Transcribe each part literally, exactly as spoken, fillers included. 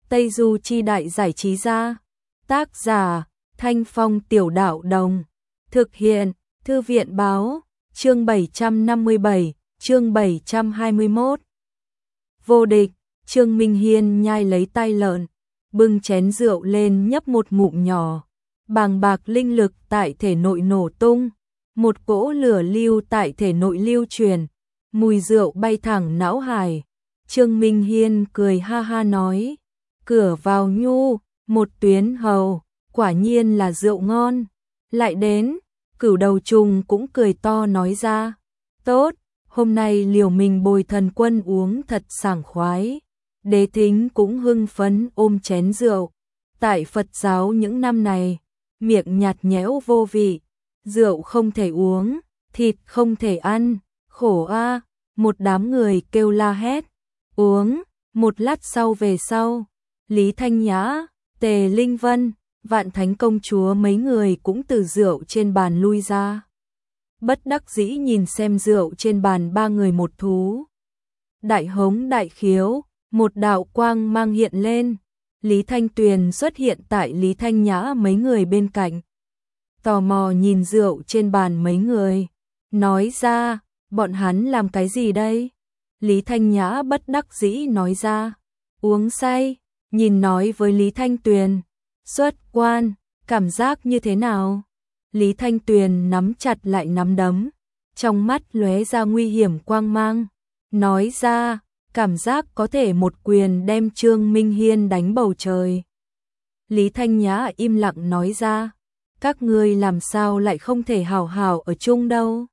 Tây Du Chi Đại Giải Trí Gia. Tác giả, Thanh Phong Tiểu Đạo Đồng. Thực hiện, Thư viện Báo. Chương bảy trăm năm mươi bảy, chương bảy trăm hai mươi mốt. Vô địch. Trương Minh Hiên nhai lấy tai lợn, bưng chén rượu lên nhấp một ngụm nhỏ. Bàng bạc linh lực tại thể nội nổ tung, một cỗ lửa lưu tại thể nội lưu truyền, mùi rượu bay thẳng não hải. Trương Minh Hiên cười ha ha nói, cửa vào nhu, một tuyến hầu, quả nhiên là rượu ngon. Lại đến, Cửu Đầu Trùng cũng cười to nói ra, tốt, hôm nay liều mình bồi thần quân uống thật sảng khoái. Đế Thính cũng hưng phấn ôm chén rượu. Tại Phật giáo những năm này, miệng nhạt nhẽo vô vị, rượu không thể uống, thịt không thể ăn, khổ a. Một đám người kêu la hét, uống. Một lát sau về sau, Lý Thanh Nhã, Tề Linh Vân, Vạn Thánh Công Chúa mấy người cũng từ rượu trên bàn lui ra. Bất đắc dĩ nhìn xem rượu trên bàn ba người một thú. Đại hống đại khiếu, một đạo quang mang hiện lên. Lý Thanh Tuyền xuất hiện tại Lý Thanh Nhã mấy người bên cạnh. Tò mò nhìn rượu trên bàn mấy người, nói ra, bọn hắn làm cái gì đây? Lý Thanh Nhã bất đắc dĩ nói ra, uống say. Nhìn nói với Lý Thanh Tuyền, xuất quan, cảm giác như thế nào? Lý Thanh Tuyền nắm chặt lại nắm đấm, trong mắt lóe ra nguy hiểm quang mang, nói ra, cảm giác có thể một quyền đem Trương Minh Hiên đánh bầu trời. Lý Thanh Nhã im lặng nói ra, các ngươi làm sao lại không thể hảo hảo ở chung đâu?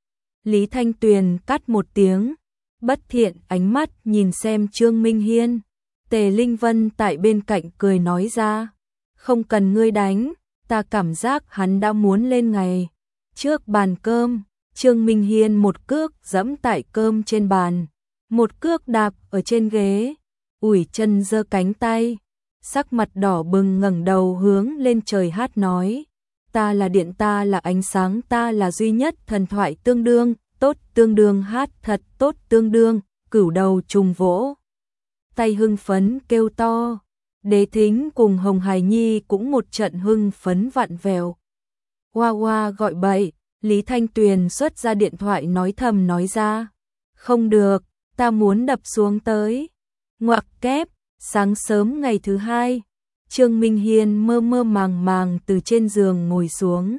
Lý Thanh Tuyền cắt một tiếng, bất thiện ánh mắt nhìn xem Trương Minh Hiên. Tề Linh Vân tại bên cạnh cười nói ra, không cần ngươi đánh, ta cảm giác hắn đã muốn lên ngày. Trước bàn cơm, Trương Minh Hiên một cước giẫm tại cơm trên bàn, một cước đạp ở trên ghế, ủi chân giơ cánh tay, sắc mặt đỏ bừng ngẩng đầu hướng lên trời hát nói, ta là điện, ta là ánh sáng, ta là duy nhất, thần thoại tương đương, tốt tương đương, hát thật tốt tương đương. Cửu Đầu Trùng vỗ tay hưng phấn kêu to. Đế Thính cùng Hồng Hải Nhi cũng một trận hưng phấn vặn vẹo. Hoa hoa gọi bậy. Lý Thanh Tuyền xuất ra điện thoại nói thầm nói ra, không được, ta muốn đập xuống tới. Ngoặc kép. Sáng sớm ngày thứ hai, Trương Minh Hiên mơ mơ màng màng từ trên giường ngồi xuống,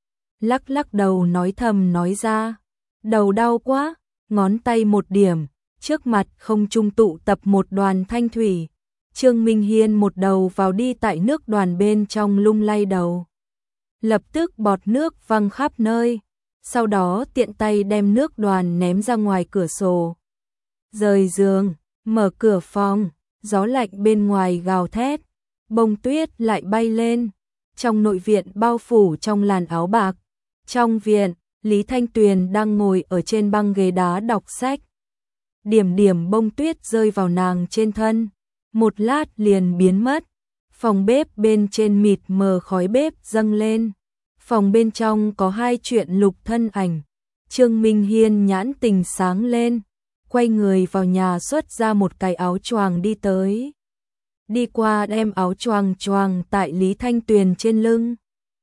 lắc lắc đầu nói thầm nói ra, đầu đau quá. Ngón tay một điểm, trước mặt không trung tụ tập một đoàn thanh thủy. Trương Minh Hiên một đầu vào đi tại nước đoàn bên trong lung lay đầu. Lập tức bọt nước văng khắp nơi, sau đó tiện tay đem nước đoàn ném ra ngoài cửa sổ. Rời giường, mở cửa phòng, gió lạnh bên ngoài gào thét, bông tuyết lại bay lên. Trong nội viện bao phủ trong làn áo bạc. Trong viện, Lý Thanh Tuyền đang ngồi ở trên băng ghế đá đọc sách. Điểm điểm bông tuyết rơi vào nàng trên thân, một lát liền biến mất. Phòng bếp bên trên mịt mờ khói bếp dâng lên. Phòng bên trong có hai chuyện lục thân ảnh. Trương Minh Hiên nhãn tình sáng lên, quay người vào nhà xuất ra một cái áo choàng đi tới. Đi qua đem áo choàng choàng tại Lý Thanh Tuyền trên lưng.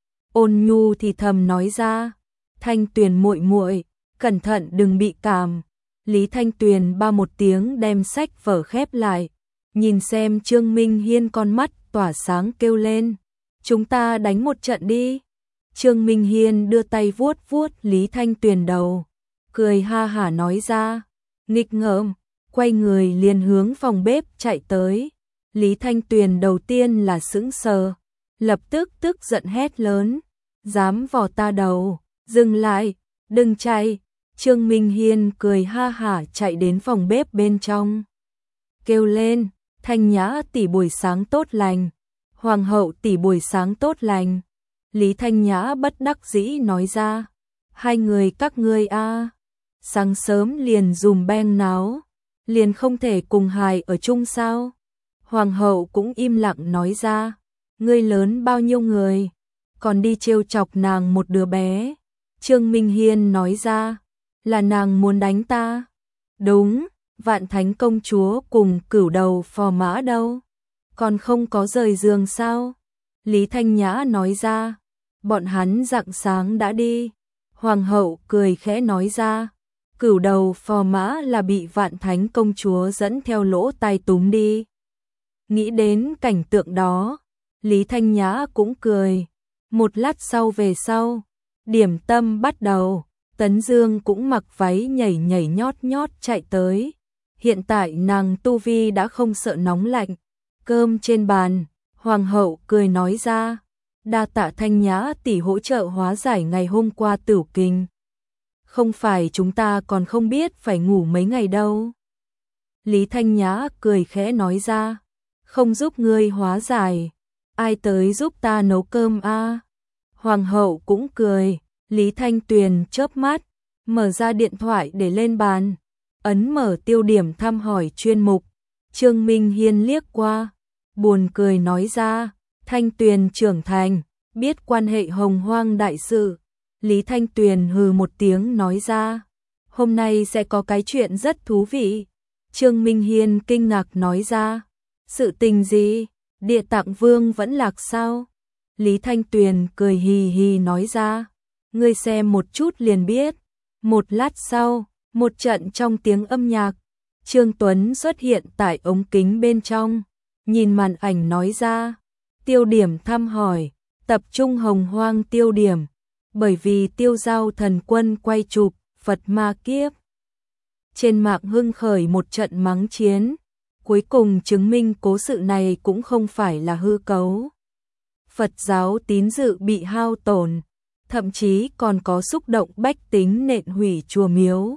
Ôn nhu thì thầm nói ra, Thanh Tuyền muội muội, cẩn thận đừng bị cảm. Lý Thanh Tuyền ba một tiếng đem sách vở khép lại, nhìn xem Trương Minh Hiên con mắt tỏa sáng kêu lên, chúng ta đánh một trận đi. Trương Minh Hiên đưa tay vuốt vuốt Lý Thanh Tuyền đầu, cười ha hả nói ra, nghịch ngợm, quay người liền hướng phòng bếp chạy tới. Lý Thanh Tuyền đầu tiên là sững sờ, lập tức tức giận hét lớn, dám vò ta đầu, dừng lại, đừng chạy. Trương Minh Hiên cười ha hả chạy đến phòng bếp bên trong, kêu lên, Thanh Nhã tỷ buổi sáng tốt lành, Hoàng hậu tỷ buổi sáng tốt lành. Lý Thanh Nhã bất đắc dĩ nói ra, hai người các ngươi a, sáng sớm liền dùm beng náo, liền không thể cùng hài ở chung sao? Hoàng hậu cũng im lặng nói ra, ngươi lớn bao nhiêu người, còn đi trêu chọc nàng một đứa bé. Trương Minh Hiên nói ra, là nàng muốn đánh ta. Đúng, Vạn Thánh Công Chúa cùng Cửu Đầu Phò Mã đâu? còn không có rời giường sao? Lý Thanh Nhã nói ra, bọn hắn rạng sáng đã đi. Hoàng hậu cười khẽ nói ra, cửu đầu phò mã là bị Vạn Thánh công chúa dẫn theo lỗ tai túm đi. Nghĩ đến cảnh tượng đó, Lý Thanh Nhã cũng cười. Một lát sau về sau, điểm tâm bắt đầu, Tấn Dương cũng mặc váy nhảy nhảy nhót nhót chạy tới. Hiện tại nàng tu vi đã không sợ nóng lạnh. Cơm trên bàn, Hoàng hậu cười nói ra, đa tạ Thanh Nhã tỷ hỗ trợ hóa giải ngày hôm qua tửu kinh. Không phải chúng ta còn không biết phải ngủ mấy ngày đâu. Lý Thanh Nhã cười khẽ nói ra, không giúp ngươi hóa giải, ai tới giúp ta nấu cơm a? Hoàng hậu cũng cười. Lý Thanh Tuyền chớp mắt, mở ra điện thoại để lên bàn, ấn mở tiêu điểm thăm hỏi chuyên mục. Trương Minh Hiên liếc qua, buồn cười nói ra, Thanh Tuyền trưởng thành, biết quan hệ hồng hoang đại sự. Lý Thanh Tuyền hừ một tiếng nói ra, hôm nay sẽ có cái chuyện rất thú vị. Trương Minh Hiên kinh ngạc nói ra, sự tình gì? Địa Tạng Vương vẫn lạc sao? Lý Thanh Tuyền cười hì hì nói ra, ngươi xem một chút liền biết. Một lát sau, một trận trong tiếng âm nhạc, Trương Tuấn xuất hiện tại ống kính bên trong, nhìn màn ảnh nói ra, tiêu điểm thăm hỏi, tập trung hồng hoang tiêu điểm, bởi vì Tiêu Giao Thần Quân quay chụp Phật Ma Kiếp. Trên mạng hưng khởi một trận mắng chiến, cuối cùng chứng minh cố sự này cũng không phải là hư cấu. Phật giáo tín dự bị hao tổn, thậm chí còn có xúc động bách tính nện hủy chùa miếu.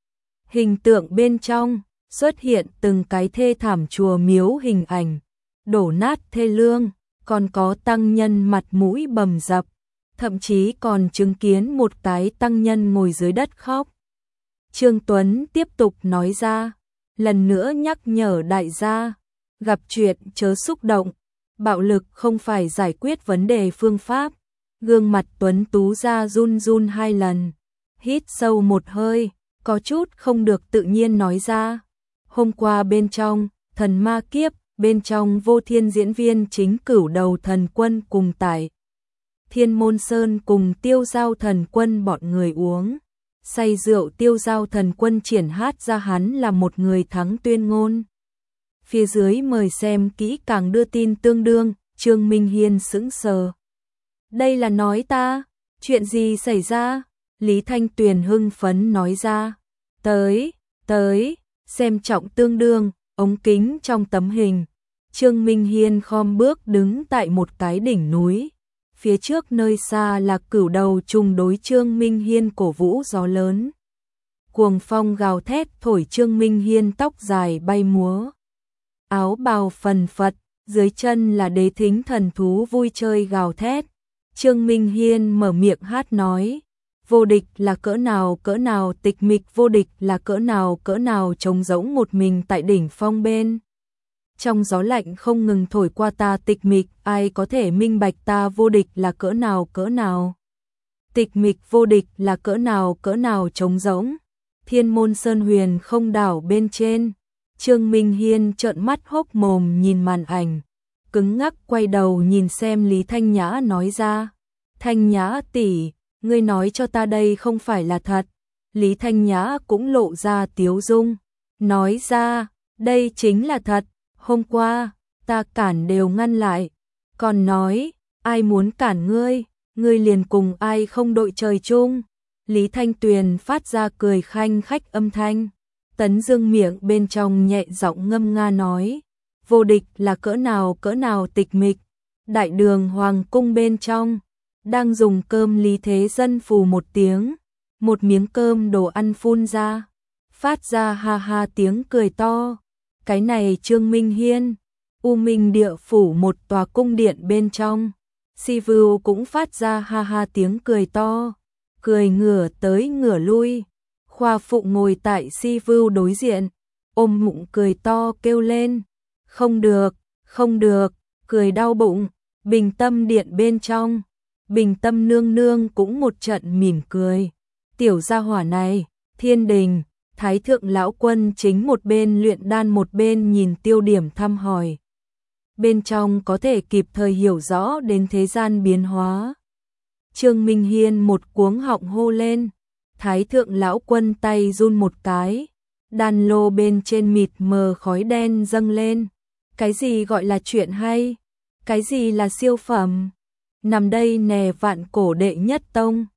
Hình tượng bên trong xuất hiện từng cái thê thảm chùa miếu hình ảnh, đổ nát thê lương, còn có tăng nhân mặt mũi bầm dập, thậm chí còn chứng kiến một cái tăng nhân ngồi dưới đất khóc. Trương Tuấn tiếp tục nói ra, lần nữa nhắc nhở đại gia, gặp chuyện chớ xúc động, bạo lực không phải giải quyết vấn đề phương pháp. Gương mặt Tuấn Tú ra run run hai lần, hít sâu một hơi, có chút không được tự nhiên nói ra. Hôm qua bên trong Thần Ma Kiếp, bên trong Vô Thiên diễn viên chính Cửu Đầu Thần Quân cùng tại Thiên Môn Sơn cùng Tiêu Giao Thần Quân bọn người uống say rượu. Tiêu Giao Thần Quân triển hát ra hắn là một người thắng tuyên ngôn. Phía dưới mời xem kỹ càng đưa tin tương đương. Trương Minh Hiên sững sờ. Đây là nói ta, chuyện gì xảy ra? Lý Thanh Tuyền hưng phấn nói ra, tới, tới, xem trọng tương đương. Ống kính trong tấm hình, Trương Minh Hiên khom bước đứng tại một cái đỉnh núi. Phía trước nơi xa là Cửu Đầu trùng đối Trương Minh Hiên cổ vũ gió lớn. Cuồng phong gào thét thổi Trương Minh Hiên tóc dài bay múa. Áo bào phần phật, dưới chân là đế thính thần thú vui chơi gào thét. Trương Minh Hiên mở miệng hát nói, vô địch là cỡ nào cỡ nào tịch mịch, vô địch là cỡ nào cỡ nào trống rỗng một mình tại đỉnh phong bên. Trong gió lạnh không ngừng thổi qua ta tịch mịch, ai có thể minh bạch ta vô địch là cỡ nào cỡ nào. Tịch mịch vô địch là cỡ nào cỡ nào trống rỗng. Thiên Môn Sơn Huyền không đảo bên trên, Trương Minh Hiên trợn mắt hốc mồm nhìn màn ảnh, cứng ngắc quay đầu nhìn xem Lý Thanh Nhã nói ra, Thanh Nhã tỷ, ngươi nói cho ta đây không phải là thật. Lý Thanh Nhã cũng lộ ra tiếu dung, nói ra, đây chính là thật, hôm qua, ta cản đều ngăn lại, còn nói, ai muốn cản ngươi, ngươi liền cùng ai không đội trời chung. Lý Thanh Tuyền phát ra cười khanh khách âm thanh, Tấn Dương miệng bên trong nhẹ giọng ngâm nga nói, vô địch là cỡ nào cỡ nào tịch mịch. Đại đường hoàng cung bên trong, đang dùng cơm Lý Thế Dân phù một tiếng, một miếng cơm đồ ăn phun ra, phát ra ha ha tiếng cười to. Cái này Trương Minh Hiên, U Minh địa phủ một tòa cung điện bên trong, Si Vưu cũng phát ra ha ha tiếng cười to, cười ngửa tới ngửa lui. Khoa Phụ ngồi tại Si Vưu đối diện, ôm bụng cười to kêu lên, không được, không được, cười đau bụng. Bình Tâm điện bên trong, Bình Tâm nương nương cũng một trận mỉm cười. Tiểu gia hỏa này, thiên đình, Thái thượng lão quân chính một bên luyện đan một bên nhìn tiêu điểm thăm hỏi. bên trong có thể kịp thời hiểu rõ đến thế gian biến hóa. Trương Minh Hiên một cuống họng hô lên, Thái thượng lão quân tay run một cái, đàn lô bên trên mịt mờ khói đen dâng lên. Cái gì gọi là chuyện hay? Cái gì là siêu phẩm? Nằm đây nè vạn cổ đệ nhất tông.